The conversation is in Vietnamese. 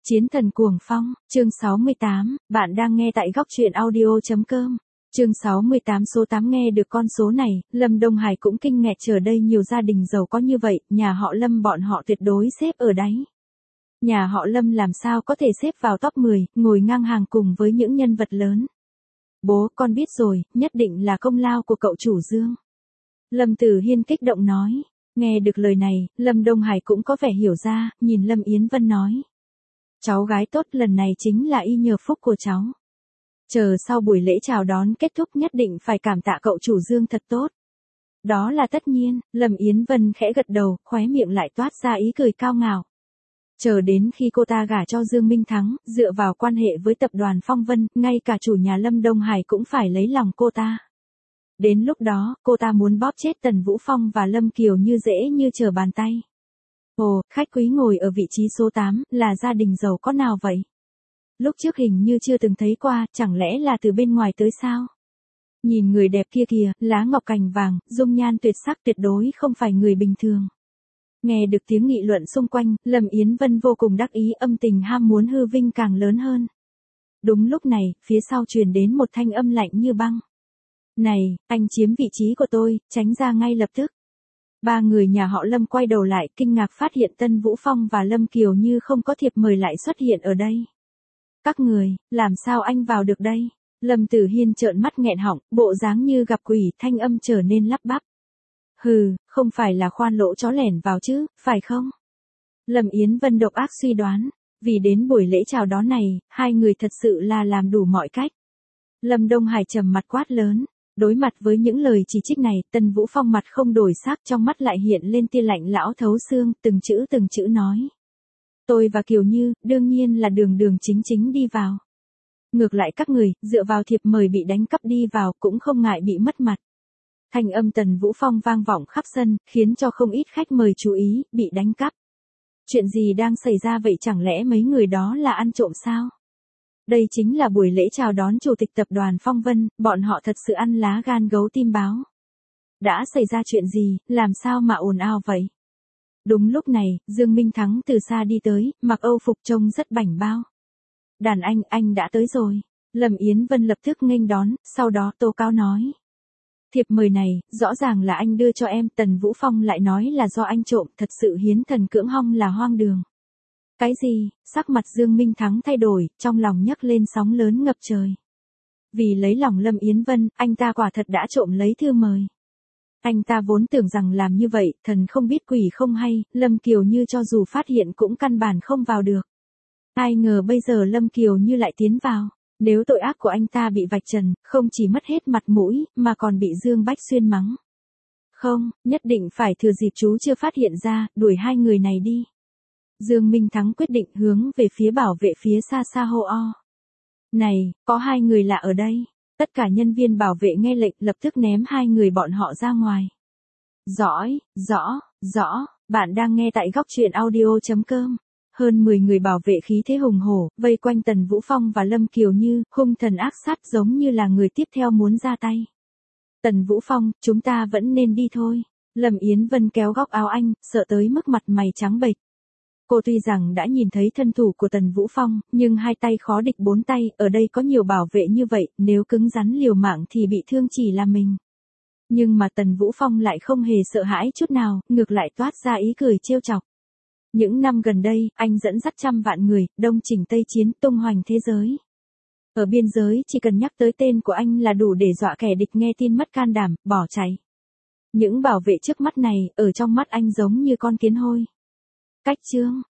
Chiến thần cuồng phong, chương 68, bạn đang nghe tại góc truyện audio.com. Chương 68 số 8 nghe được con số này, Lâm Đông Hải cũng kinh ngạc chờ đây nhiều gia đình giàu có như vậy, nhà họ Lâm bọn họ tuyệt đối xếp ở đáy. Nhà họ Lâm làm sao có thể xếp vào top 10, ngồi ngang hàng cùng với những nhân vật lớn. Bố, con biết rồi, nhất định là công lao của cậu chủ Dương. Lâm Tử Hiên kích động nói. Nghe được lời này, Lâm Đông Hải cũng có vẻ hiểu ra, nhìn Lâm Yến Vân nói. Cháu gái tốt lần này chính là y nhờ phúc của cháu. Chờ sau buổi lễ chào đón kết thúc nhất định phải cảm tạ cậu chủ Dương thật tốt. Đó là tất nhiên, Lâm Yến Vân khẽ gật đầu, khóe miệng lại toát ra ý cười cao ngạo. Chờ đến khi cô ta gả cho Dương Minh Thắng, dựa vào quan hệ với tập đoàn Phong Vân, ngay cả chủ nhà Lâm Đông Hải cũng phải lấy lòng cô ta. Đến lúc đó, cô ta muốn bóp chết Tần Vũ Phong và Lâm Kiều như dễ như trở bàn tay. Ồ, khách quý ngồi ở vị trí số 8, là gia đình giàu có nào vậy? Lúc trước hình như chưa từng thấy qua, chẳng lẽ là từ bên ngoài tới sao? Nhìn người đẹp kia kìa, lá ngọc cành vàng, dung nhan tuyệt sắc tuyệt đối không phải người bình thường. Nghe được tiếng nghị luận xung quanh, Lâm Yến Vân vô cùng đắc ý, âm tình ham muốn hư vinh càng lớn hơn. Đúng lúc này, phía sau truyền đến một thanh âm lạnh như băng. Này, anh chiếm vị trí của tôi, tránh ra ngay lập tức. Ba người nhà họ Lâm quay đầu lại, kinh ngạc phát hiện Tân Vũ Phong và Lâm Kiều Như không có thiệp mời lại xuất hiện ở đây. Các người, làm sao anh vào được đây? Lâm Tử Hiên trợn mắt nghẹn họng, bộ dáng như gặp quỷ, thanh âm trở nên lắp bắp. Hừ, không phải là khoan lỗ chó lẻn vào chứ, phải không? Lâm Yến Vân độc ác suy đoán, vì đến buổi lễ chào đón này, hai người thật sự là làm đủ mọi cách. Lâm Đông Hải trầm mặt quát lớn. Đối mặt với những lời chỉ trích này, Tần Vũ Phong mặt không đổi sắc, trong mắt lại hiện lên tia lạnh lão thấu xương, từng chữ nói. Tôi và Kiều Như, đương nhiên là đường đường chính chính đi vào. Ngược lại các người, dựa vào thiệp mời bị đánh cắp đi vào, cũng không ngại bị mất mặt. Thanh âm Tần Vũ Phong vang vọng khắp sân, khiến cho không ít khách mời chú ý, bị đánh cắp. Chuyện gì đang xảy ra vậy, chẳng lẽ mấy người đó là ăn trộm sao? Đây chính là buổi lễ chào đón chủ tịch tập đoàn Phong Vân, bọn họ thật sự ăn lá gan gấu tim báo. Đã xảy ra chuyện gì, làm sao mà ồn ào vậy? Đúng lúc này, Dương Minh Thắng từ xa đi tới, mặc Âu phục trông rất bảnh bao. Đàn anh đã tới rồi. Lâm Yến Vân lập tức nghênh đón, sau đó tố cáo nói. Thiệp mời này, rõ ràng là anh đưa cho em, Tần Vũ Phong lại nói là do anh trộm, thật sự hiến thần cưỡng hong là hoang đường. Cái gì? Sắc mặt Dương Minh Thắng thay đổi, trong lòng nhấc lên sóng lớn ngập trời. Vì lấy lòng Lâm Yến Vân, anh ta quả thật đã trộm lấy thư mời. Anh ta vốn tưởng rằng làm như vậy, thần không biết quỷ không hay, Lâm Kiều Như cho dù phát hiện cũng căn bản không vào được. Ai ngờ bây giờ Lâm Kiều Như lại tiến vào. Nếu tội ác của anh ta bị vạch trần, không chỉ mất hết mặt mũi, mà còn bị Dương Bách Xuyên mắng. Không, nhất định phải thừa dịp chú chưa phát hiện ra, đuổi hai người này đi. Dương Minh Thắng quyết định hướng về phía bảo vệ phía xa xa hô o. Này, có hai người lạ ở đây. Tất cả nhân viên bảo vệ nghe lệnh lập tức ném hai người bọn họ ra ngoài. Rõ, bạn đang nghe tại góc truyện audio.com. Hơn 10 người bảo vệ khí thế hùng hổ, vây quanh Tần Vũ Phong và Lâm Kiều Như, hung thần ác sát giống như là người tiếp theo muốn ra tay. Tần Vũ Phong, chúng ta vẫn nên đi thôi. Lâm Yến Vân kéo góc áo anh, sợ tới mức mặt mày trắng bệch. Cô tuy rằng đã nhìn thấy thân thủ của Tần Vũ Phong, nhưng hai tay khó địch bốn tay, ở đây có nhiều bảo vệ như vậy, nếu cứng rắn liều mạng thì bị thương chỉ là mình. Nhưng mà Tần Vũ Phong lại không hề sợ hãi chút nào, ngược lại toát ra ý cười trêu chọc. Những năm gần đây, anh dẫn dắt trăm vạn người, đông chỉnh tây chiến, tung hoành thế giới. Ở biên giới, chỉ cần nhắc tới tên của anh là đủ để dọa kẻ địch nghe tin mất can đảm, bỏ chạy. Những bảo vệ trước mắt này, ở trong mắt anh giống như con kiến hôi. Cách chương,